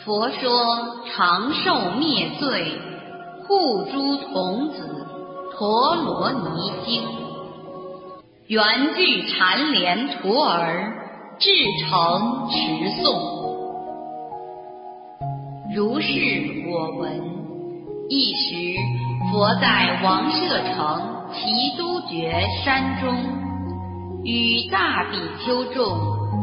佛说长寿灭罪护诸童子陀罗尼经，缘具禅莲徒儿至诚持诵。如是我闻。一时，佛在王舍城祇都觉山中，与大比丘众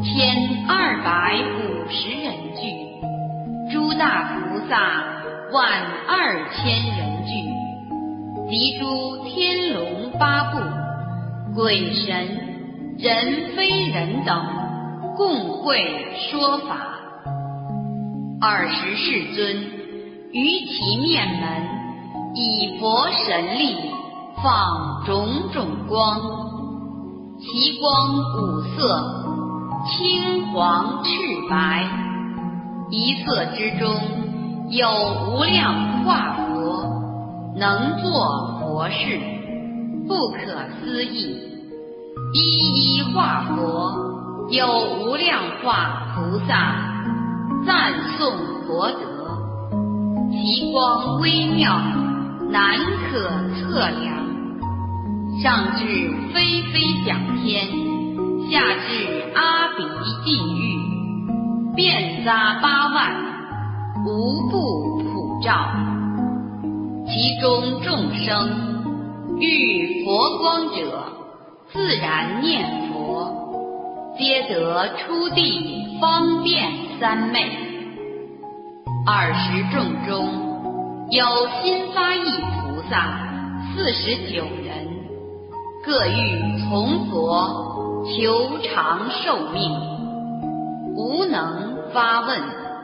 1250人聚，诸大菩萨12000人聚，及诸天龙八部、鬼神、人非人等，共会说法。20世尊于其面门，以佛神力放种种光，其光五色，青黄赤白，一色之中有无量化佛，能作佛事，不可思议。一一化佛，有无量化菩萨赞颂佛德，其光微妙，难可测量。上至非非想天，下至阿鼻地狱，遍匝8万，无不普照。其中众生遇佛光者，自然念佛，皆得出地方便三昧。20众中有心发意菩萨49人，各欲从佛求长寿命，无能发问。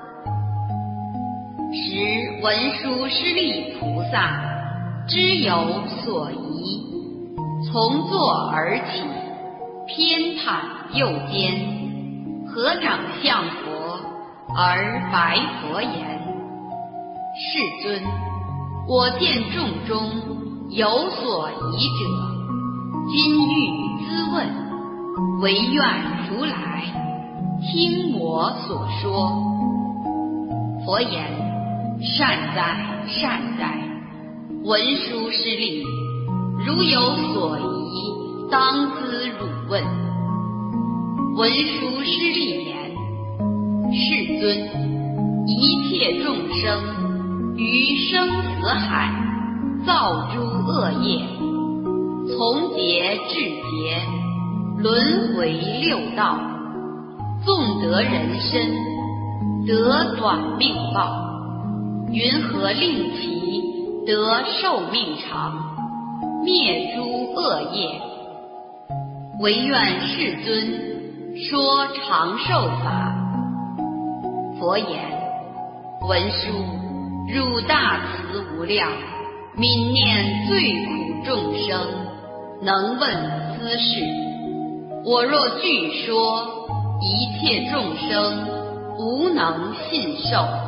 时文殊师利菩萨知有所疑，从座而起，偏袒右肩，合掌向佛而白佛言：世尊，我见众中有所疑者，今欲咨问，唯愿如来听我所说。佛言：善哉善哉，文殊师利，如有所疑，当咨汝问。文殊师利言：世尊，一切众生于生死海造诸恶业，从劫至劫，轮回六道，纵得人身，得短命报，云何令其得寿命长，灭诸恶业？唯愿世尊说长寿法。佛言：文殊，汝大慈无量，悯念罪苦众生，能问斯事。我若具说，一切众生无能信受。